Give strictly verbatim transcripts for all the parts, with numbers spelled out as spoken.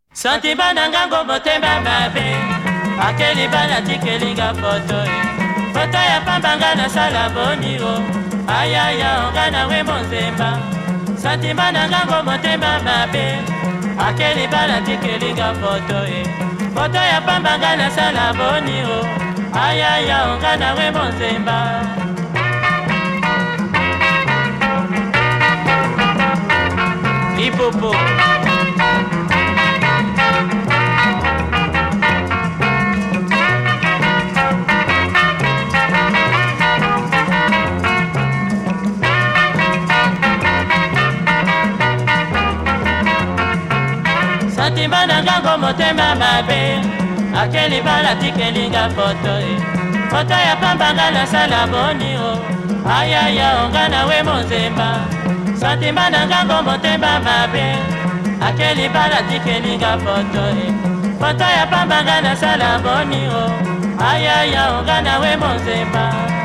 Santima nangango motema mabe akeli bana tikelinga foto foto ya pambanga na sala boniro ayaya ongana we monzemba. Santima nangango motema mabe akeli bana tikelinga foto foto ya pambanga na sala boniro ayaya ongana we monzemba. Ipopo Santima nangango motema mabe akeli bala tikelinga foto foto ya pambanga na sala boniro ayaya ongana we monzemba. Santima nangango motema mabe akeli bala tikelinga foto foto ya pambanga na sala boniro ayaya ongana we monzemba.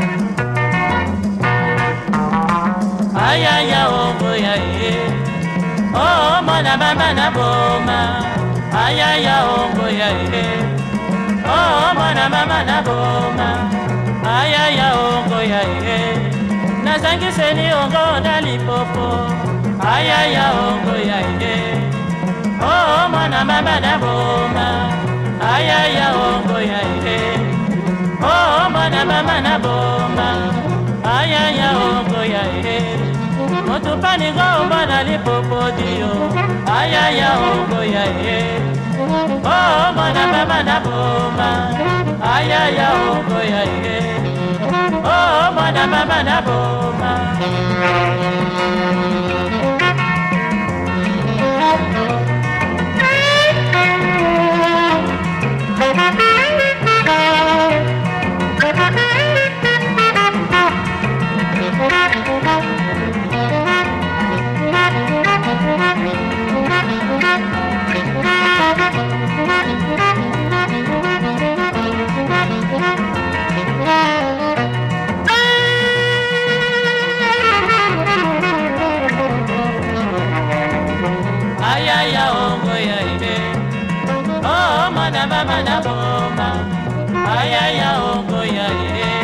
Ayaya ongo ya ye oh mwana mama na boma ayaya ongo ya ye oh mwana mama na boma ayaya ongo ya ye nazangiseni ongo na lipopo ayaya ongo ya ye oh mwana mama na boma ayaya ongo ya ye oh mwana mama na boma ayaya ongo ya ye motupani gomba na lipopo dio ayaya ongo ya ye oh mwana mama na boma ayaya ongo ya ye oh mwana mama na boma. Ayaya ongo ya ye oh mwana mama na boma ayaya ongo ya ye